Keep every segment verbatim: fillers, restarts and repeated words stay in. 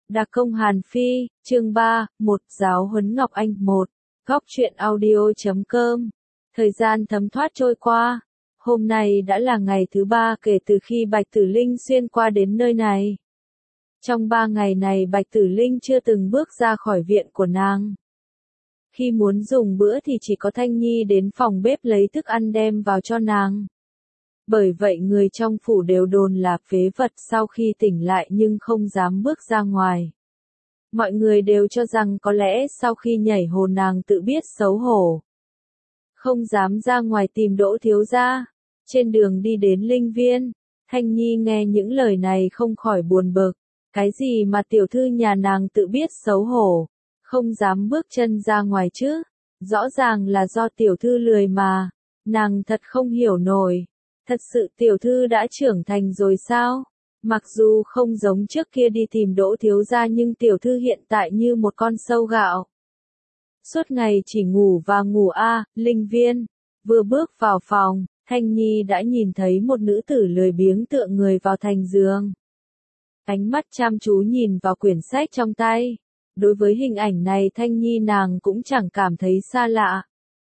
Đặc công Hàn Phi, chương ba, một giáo huấn Ngọc Anh một, góc truyện audio chấm com. Thời gian thấm thoát trôi qua, hôm nay đã là ngày thứ ba kể từ khi Bạch Tử Linh xuyên qua đến nơi này. Trong ba ngày này Bạch Tử Linh chưa từng bước ra khỏi viện của nàng. Khi muốn dùng bữa thì chỉ có Thanh Nhi đến phòng bếp lấy thức ăn đem vào cho nàng. Bởi vậy người trong phủ đều đồn là phế vật sau khi tỉnh lại nhưng không dám bước ra ngoài. Mọi người đều cho rằng có lẽ sau khi nhảy hồ nàng tự biết xấu hổ. Không dám ra ngoài tìm Đỗ thiếu gia. Trên đường đi đến Linh Viên, Thanh Nhi nghe những lời này không khỏi buồn bực. Cái gì mà tiểu thư nhà nàng tự biết xấu hổ, không dám bước chân ra ngoài chứ? Rõ ràng là do tiểu thư lười mà. Nàng thật không hiểu nổi. Thật sự tiểu thư đã trưởng thành rồi sao? Mặc dù không giống trước kia đi tìm Đỗ thiếu gia nhưng tiểu thư hiện tại như một con sâu gạo. Suốt ngày chỉ ngủ và ngủ a, à, Linh Viên. Vừa bước vào phòng, Thanh Nhi đã nhìn thấy một nữ tử lười biếng tựa người vào thành giường. Ánh mắt chăm chú nhìn vào quyển sách trong tay. Đối với hình ảnh này Thanh Nhi nàng cũng chẳng cảm thấy xa lạ.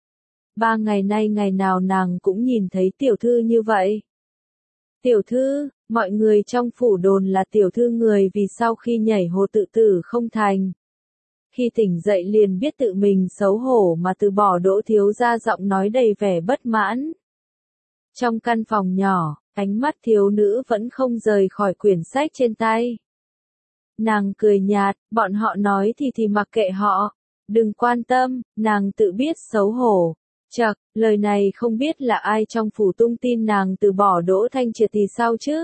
Ba ngày nay ngày nào nàng cũng nhìn thấy tiểu thư như vậy. Tiểu thư, mọi người trong phủ đồn là tiểu thư người vì sau khi nhảy hồ tự tử không thành. Khi tỉnh dậy liền biết tự mình xấu hổ mà từ bỏ Đỗ thiếu gia, giọng nói đầy vẻ bất mãn. Trong căn phòng nhỏ, ánh mắt thiếu nữ vẫn không rời khỏi quyển sách trên tay. Nàng cười nhạt, bọn họ nói thì thì mặc kệ họ, đừng quan tâm, nàng tự biết xấu hổ. Chậc, lời này không biết là ai trong phủ tung tin nàng từ bỏ Đỗ Thanh Triệt thì sao chứ?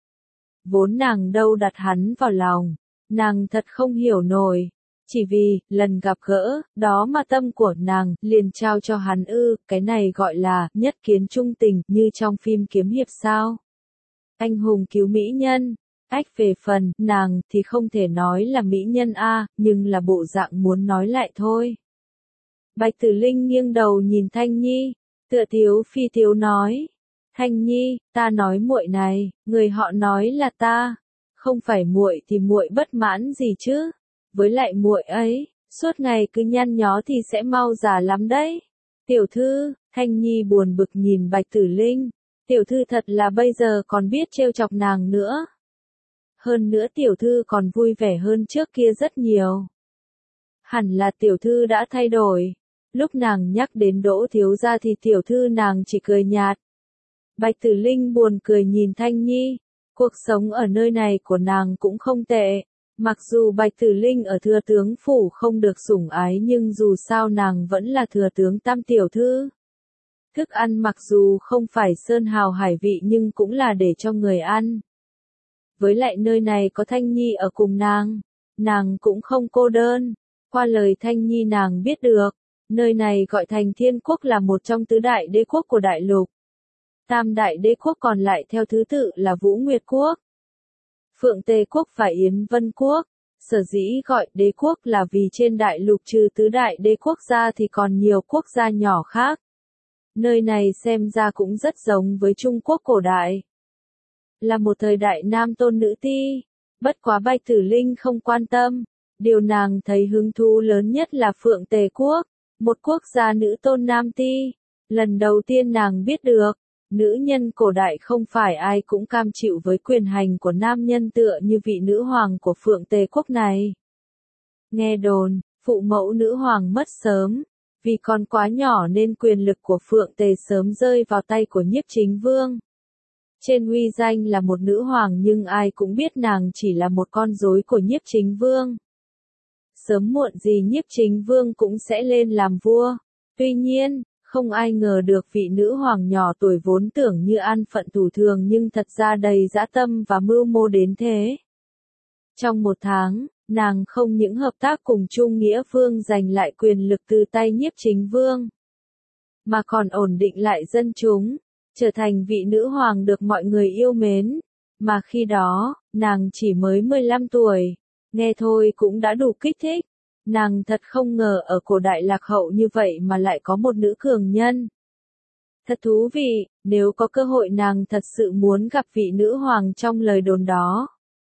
Vốn nàng đâu đặt hắn vào lòng, nàng thật không hiểu nổi. Chỉ vì, lần gặp gỡ, đó mà tâm của nàng, liền trao cho hắn ư, cái này gọi là, nhất kiến trung tình, như trong phim kiếm hiệp sao? Anh hùng cứu mỹ nhân, ách về phần, nàng, thì không thể nói là mỹ nhân a, nhưng là bộ dạng muốn nói lại thôi. Bạch Tử Linh nghiêng đầu nhìn Thanh Nhi, tựa thiếu phi thiếu nói. Thanh Nhi, ta nói muội này, người họ nói là ta. Không phải muội thì muội bất mãn gì chứ? Với lại muội ấy, suốt ngày cứ nhăn nhó thì sẽ mau già lắm đấy. Tiểu thư, Thanh Nhi buồn bực nhìn Bạch Tử Linh. Tiểu thư thật là bây giờ còn biết trêu chọc nàng nữa. Hơn nữa tiểu thư còn vui vẻ hơn trước kia rất nhiều. Hẳn là tiểu thư đã thay đổi. Lúc nàng nhắc đến Đỗ thiếu gia thì tiểu thư nàng chỉ cười nhạt. Bạch Tử Linh buồn cười nhìn Thanh Nhi. Cuộc sống ở nơi này của nàng cũng không tệ. Mặc dù Bạch Tử Linh ở thừa tướng phủ không được sủng ái nhưng dù sao nàng vẫn là thừa tướng tam tiểu thư. Thức ăn mặc dù không phải sơn hào hải vị nhưng cũng là để cho người ăn. Với lại nơi này có Thanh Nhi ở cùng nàng, nàng cũng không cô đơn. Qua lời Thanh Nhi nàng biết được, nơi này gọi thành Thiên Quốc là một trong tứ đại đế quốc của đại lục. Tam đại đế quốc còn lại theo thứ tự là Vũ Nguyệt Quốc, Phượng Tề Quốc và Yến Vân Quốc. Sở dĩ gọi đế quốc là vì trên đại lục trừ tứ đại đế quốc ra thì còn nhiều quốc gia nhỏ khác. Nơi này xem ra cũng rất giống với Trung Quốc cổ đại. Là một thời đại nam tôn nữ ti. Bất quá Bạch Tử Linh không quan tâm. Điều nàng thấy hứng thú lớn nhất là Phượng Tề Quốc, một quốc gia nữ tôn nam ti. Lần đầu tiên nàng biết được, nữ nhân cổ đại không phải ai cũng cam chịu với quyền hành của nam nhân tựa như vị nữ hoàng của Phượng Tề Quốc này. Nghe đồn, phụ mẫu nữ hoàng mất sớm, vì còn quá nhỏ nên quyền lực của Phượng Tề sớm rơi vào tay của Nhiếp Chính Vương. Trên uy danh là một nữ hoàng nhưng ai cũng biết nàng chỉ là một con rối của Nhiếp Chính Vương. Sớm muộn gì Nhiếp Chính Vương cũng sẽ lên làm vua. Tuy nhiên, không ai ngờ được vị nữ hoàng nhỏ tuổi vốn tưởng như an phận thủ thường nhưng thật ra đầy dã tâm và mưu mô đến thế. Trong một tháng, nàng không những hợp tác cùng Trung Nghĩa Vương giành lại quyền lực từ tay Nhiếp Chính Vương, mà còn ổn định lại dân chúng, trở thành vị nữ hoàng được mọi người yêu mến. Mà khi đó, nàng chỉ mới mười lăm tuổi. Nghe thôi cũng đã đủ kích thích. Nàng thật không ngờ ở cổ đại lạc hậu như vậy mà lại có một nữ cường nhân. Thật thú vị, nếu có cơ hội nàng thật sự muốn gặp vị nữ hoàng trong lời đồn đó.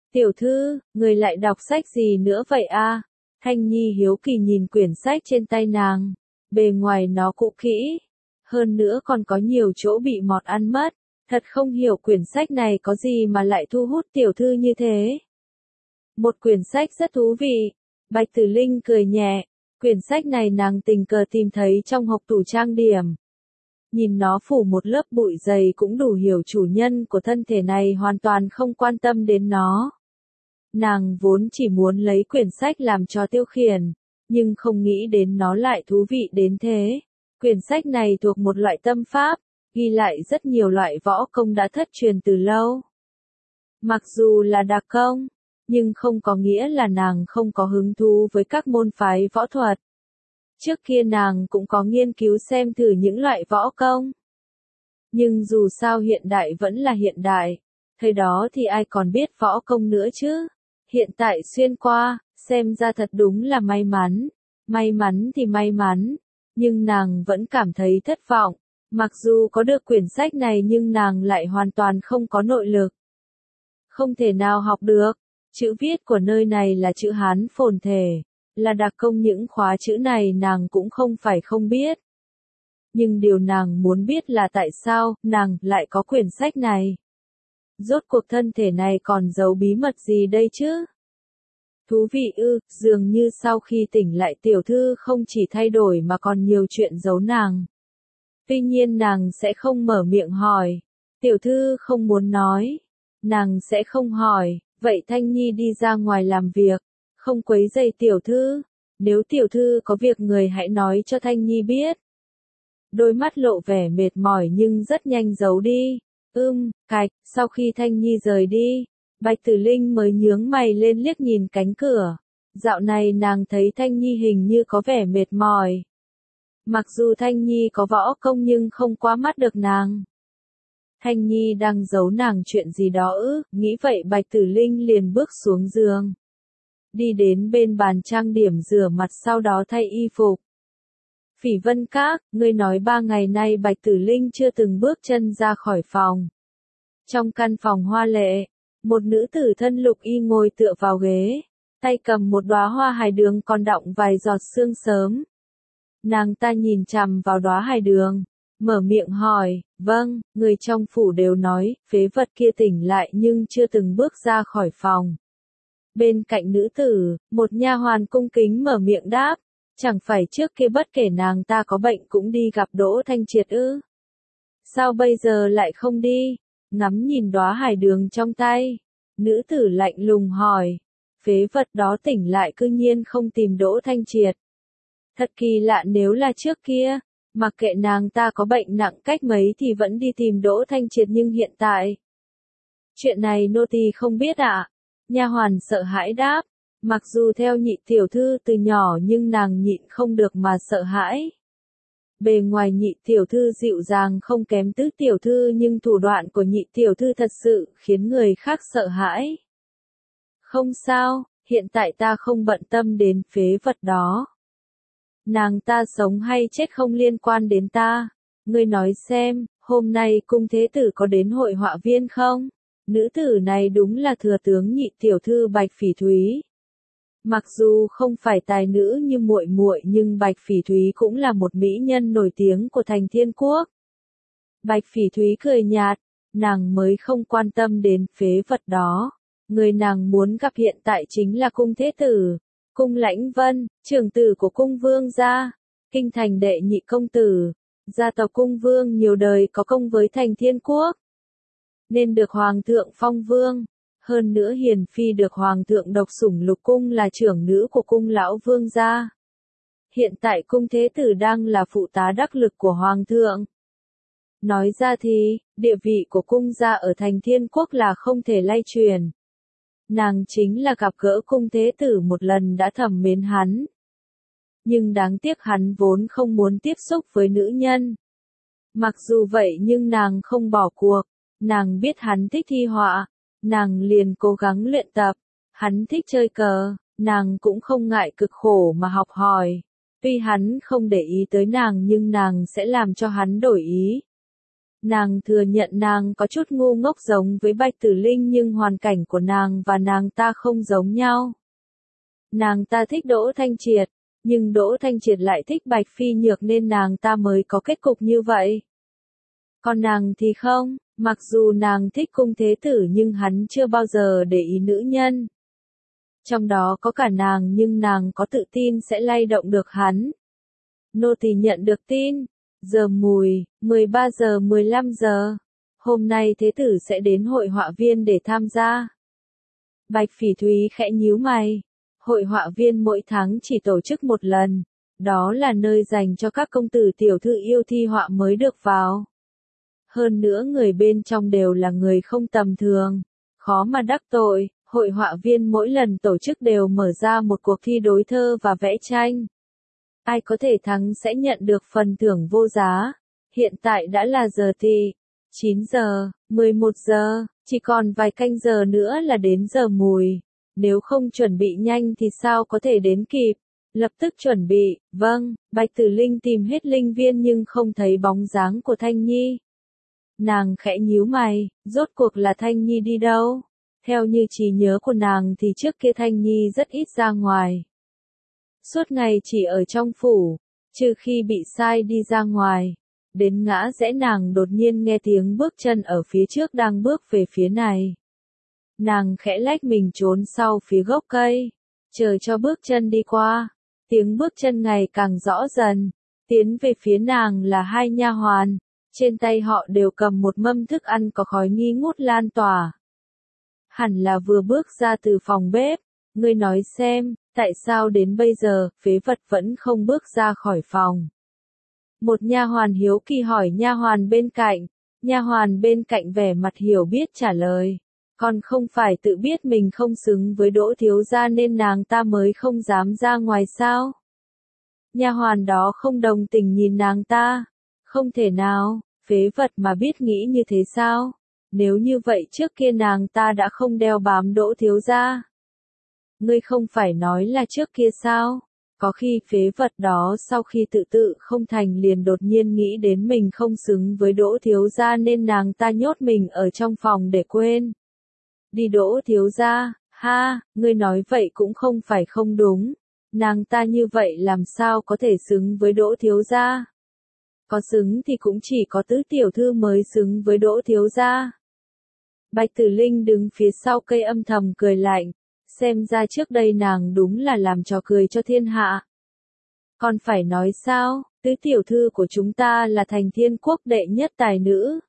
Tiểu thư, người lại đọc sách gì nữa vậy a? Thanh Nhi hiếu kỳ nhìn quyển sách trên tay nàng. Bề ngoài nó cũ kỹ. Hơn nữa còn có nhiều chỗ bị mọt ăn mất. Thật không hiểu quyển sách này có gì mà lại thu hút tiểu thư như thế. Một quyển sách rất thú vị. Bạch Tử Linh cười nhẹ. Quyển sách này nàng tình cờ tìm thấy trong hộc tủ trang điểm. Nhìn nó phủ một lớp bụi dày cũng đủ hiểu chủ nhân của thân thể này hoàn toàn không quan tâm đến nó. Nàng vốn chỉ muốn lấy quyển sách làm trò tiêu khiển, nhưng không nghĩ đến nó lại thú vị đến thế. Quyển sách này thuộc một loại tâm pháp, ghi lại rất nhiều loại võ công đã thất truyền từ lâu. Mặc dù là đặc công, nhưng không có nghĩa là nàng không có hứng thú với các môn phái võ thuật. Trước kia nàng cũng có nghiên cứu xem thử những loại võ công. Nhưng dù sao hiện đại vẫn là hiện đại, thời đó thì ai còn biết võ công nữa chứ. Hiện tại xuyên qua, xem ra thật đúng là may mắn. May mắn thì may mắn, nhưng nàng vẫn cảm thấy thất vọng. Mặc dù có được quyển sách này nhưng nàng lại hoàn toàn không có nội lực. Không thể nào học được. Chữ viết của nơi này là chữ Hán phồn thể, là đặc công, những khóa chữ này nàng cũng không phải không biết. Nhưng điều nàng muốn biết là tại sao nàng lại có quyển sách này. Rốt cuộc thân thể này còn giấu bí mật gì đây chứ? Thú vị ư, dường như sau khi tỉnh lại tiểu thư không chỉ thay đổi mà còn nhiều chuyện giấu nàng. Tuy nhiên nàng sẽ không mở miệng hỏi. Tiểu thư không muốn nói. Nàng sẽ không hỏi, vậy Thanh Nhi đi ra ngoài làm việc, không quấy rầy tiểu thư. Nếu tiểu thư có việc người hãy nói cho Thanh Nhi biết. Đôi mắt lộ vẻ mệt mỏi nhưng rất nhanh giấu đi. Ưm, cạch, sau khi Thanh Nhi rời đi, Bạch Tử Linh mới nhướng mày lên liếc nhìn cánh cửa. Dạo này nàng thấy Thanh Nhi hình như có vẻ mệt mỏi. Mặc dù Thanh Nhi có võ công nhưng không qua mắt được nàng. Thanh Nhi đang giấu nàng chuyện gì đó ư, nghĩ vậy Bạch Tử Linh liền bước xuống giường. Đi đến bên bàn trang điểm rửa mặt sau đó thay y phục. Phỉ Vân Các, ngươi nói ba ngày nay Bạch Tử Linh chưa từng bước chân ra khỏi phòng. Trong căn phòng hoa lệ, một nữ tử thân lục y ngồi tựa vào ghế, tay cầm một đóa hoa hài đường còn đọng vài giọt sương sớm. Nàng ta nhìn chằm vào đóa hài đường, mở miệng hỏi, vâng, người trong phủ đều nói, phế vật kia tỉnh lại nhưng chưa từng bước ra khỏi phòng. Bên cạnh nữ tử, một nha hoàn cung kính mở miệng đáp, chẳng phải trước kia bất kể nàng ta có bệnh cũng đi gặp Đỗ Thanh Triệt ư? Sao bây giờ lại không đi? Ngắm nhìn đóa hài đường trong tay, nữ tử lạnh lùng hỏi, phế vật đó tỉnh lại cư nhiên không tìm Đỗ Thanh Triệt. Thật kỳ lạ, nếu là trước kia, mặc kệ nàng ta có bệnh nặng cách mấy thì vẫn đi tìm Đỗ Thanh Triệt, nhưng hiện tại. Chuyện này nô tỳ không biết ạ. À? Nha hoàn sợ hãi đáp, mặc dù theo nhị tiểu thư từ nhỏ nhưng nàng nhịn không được mà sợ hãi. Bề ngoài nhị tiểu thư dịu dàng không kém tứ tiểu thư nhưng thủ đoạn của nhị tiểu thư thật sự khiến người khác sợ hãi. Không sao, hiện tại ta không bận tâm đến phế vật đó. Nàng ta sống hay chết không liên quan đến ta. Ngươi nói xem, hôm nay cung thế tử có đến hội họa viên không? Nữ tử này đúng là thừa tướng nhị tiểu thư Bạch Phỉ Thúy. Mặc dù không phải tài nữ như muội muội nhưng Bạch Phỉ Thúy cũng là một mỹ nhân nổi tiếng của thành Thiên Quốc. Bạch Phỉ Thúy cười nhạt, nàng mới không quan tâm đến phế vật đó. Người nàng muốn gặp hiện tại chính là cung thế tử, cung Lãnh Vân, trưởng tử của cung vương gia, kinh thành đệ nhị công tử, gia tộc cung vương nhiều đời có công với thành Thiên Quốc, nên được hoàng thượng phong vương. Hơn nữa hiền phi được hoàng thượng độc sủng lục cung là trưởng nữ của cung lão vương gia. Hiện tại cung thế tử đang là phụ tá đắc lực của hoàng thượng. Nói ra thì, địa vị của cung gia ở thành Thiên Quốc là không thể lay truyền. Nàng chính là gặp gỡ cung thế tử một lần đã thầm mến hắn. Nhưng đáng tiếc hắn vốn không muốn tiếp xúc với nữ nhân. Mặc dù vậy nhưng nàng không bỏ cuộc, nàng biết hắn thích thi họa. Nàng liền cố gắng luyện tập, hắn thích chơi cờ, nàng cũng không ngại cực khổ mà học hỏi. Tuy hắn không để ý tới nàng nhưng nàng sẽ làm cho hắn đổi ý. Nàng thừa nhận nàng có chút ngu ngốc giống với Bạch Tử Linh nhưng hoàn cảnh của nàng và nàng ta không giống nhau. Nàng ta thích Đỗ Thanh Triệt, nhưng Đỗ Thanh Triệt lại thích Bạch Phi Nhược nên nàng ta mới có kết cục như vậy. Còn nàng thì không, mặc dù nàng thích Cung Thế Tử nhưng hắn chưa bao giờ để ý nữ nhân. Trong đó có cả nàng nhưng nàng có tự tin sẽ lay động được hắn. Nô tỳ nhận được tin. Giờ mùi, mười ba giờ mười lăm giờ. Hôm nay Thế Tử sẽ đến hội họa viên để tham gia. Bạch Phỉ Thúy khẽ nhíu mày. Hội họa viên mỗi tháng chỉ tổ chức một lần. Đó là nơi dành cho các công tử tiểu thư yêu thi họa mới được vào. Hơn nữa người bên trong đều là người không tầm thường. Khó mà đắc tội, hội họa viên mỗi lần tổ chức đều mở ra một cuộc thi đối thơ và vẽ tranh. Ai có thể thắng sẽ nhận được phần thưởng vô giá. Hiện tại đã là giờ thì chín giờ, mười một giờ, chỉ còn vài canh giờ nữa là đến giờ mùi. Nếu không chuẩn bị nhanh thì sao có thể đến kịp. Lập tức chuẩn bị, vâng, Bạch Tử Linh tìm hết linh viên nhưng không thấy bóng dáng của Thanh Nhi. Nàng khẽ nhíu mày, rốt cuộc là Thanh Nhi đi đâu? Theo như trí nhớ của nàng thì trước kia Thanh Nhi rất ít ra ngoài. Suốt ngày chỉ ở trong phủ, trừ khi bị sai đi ra ngoài. Đến ngã rẽ nàng đột nhiên nghe tiếng bước chân ở phía trước đang bước về phía này. Nàng khẽ lách mình trốn sau phía gốc cây, chờ cho bước chân đi qua. Tiếng bước chân ngày càng rõ dần, tiến về phía nàng là hai nha hoàn, trên tay họ đều cầm một mâm thức ăn có khói nghi ngút lan tỏa. Hẳn là vừa bước ra từ phòng bếp, ngươi nói xem, tại sao đến bây giờ, phế vật vẫn không bước ra khỏi phòng. Một nha hoàn hiếu kỳ hỏi nha hoàn bên cạnh, nha hoàn bên cạnh vẻ mặt hiểu biết trả lời. Còn không phải tự biết mình không xứng với Đỗ thiếu gia nên nàng ta mới không dám ra ngoài sao? Nha hoàn đó không đồng tình nhìn nàng ta. Không thể nào, phế vật mà biết nghĩ như thế sao? Nếu như vậy trước kia nàng ta đã không đeo bám Đỗ thiếu gia. Ngươi không phải nói là trước kia sao? Có khi phế vật đó sau khi tự tự không thành liền đột nhiên nghĩ đến mình không xứng với Đỗ thiếu gia nên nàng ta nhốt mình ở trong phòng để quên. Đi Đỗ thiếu gia, ha, ngươi nói vậy cũng không phải không đúng. Nàng ta như vậy làm sao có thể xứng với Đỗ thiếu gia? Có xứng thì cũng chỉ có tứ tiểu thư mới xứng với Đỗ thiếu gia. Bạch Tử Linh đứng phía sau cây âm thầm cười lạnh, xem ra trước đây nàng đúng là làm trò cười cho thiên hạ. Còn phải nói sao, tứ tiểu thư của chúng ta là thành thiên quốc đệ nhất tài nữ.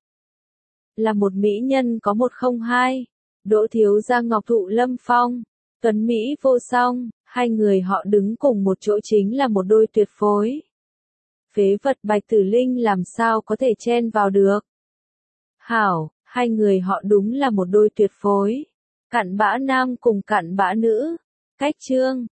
Là một mỹ nhân có một không hai. Đỗ thiếu gia ngọc thụ lâm phong, tuấn mỹ vô song, hai người họ đứng cùng một chỗ chính là một đôi tuyệt phối. Phế vật Bạch Tử Linh làm sao có thể chen vào được. Hảo, hai người họ đúng là một đôi tuyệt phối. Cặn bã nam cùng cặn bã nữ. Cách chương